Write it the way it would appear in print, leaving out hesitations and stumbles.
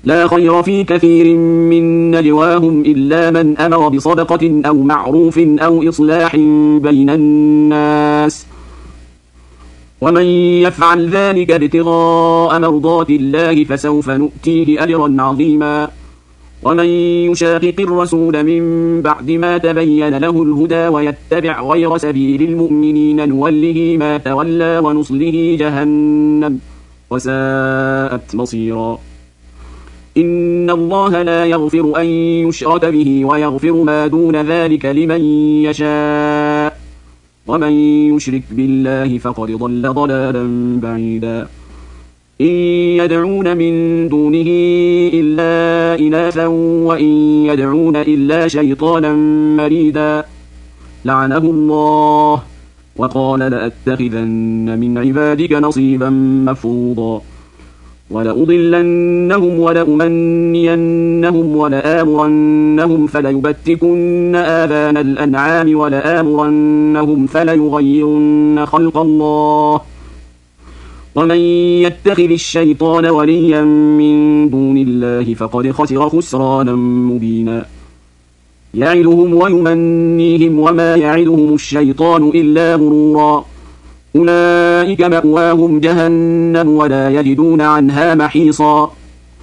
لا خير في كثير من نجواهم إلا من أمر بصدقة أو معروف أو إصلاح بين الناس، ومن يفعل ذلك ابتغاء مرضات الله فسوف نؤتيه أجرا عظيما. ومن يشاقق الرسول من بعد ما تبين له الهدى ويتبع غير سبيل المؤمنين نوله ما تولى ونصله جهنم وساءت مصيرا. إن الله لا يغفر أن يشرك به ويغفر ما دون ذلك لمن يشاء، ومن يشرك بالله فقد ضل ضلالا بعيدا. إن يدعون من دونه إلا إناثا وإن يدعون إلا شيطانا مريدا لعنه الله وقال لأتخذن من عبادك نصيبا مفروضا ولأضلنهم ولأمنينهم ولآمرنهم فليبتكن آذان الأنعام ولآمرنهم فليغيرن خلق الله ومن يتخذ الشيطان وليا من دون الله فقد خسر خسرانا مبينا. يعدهم ويمنيهم وما يعدهم الشيطان إلا غرورا. أولئك مأواهم جهنم ولا يجدون عنها محيصا.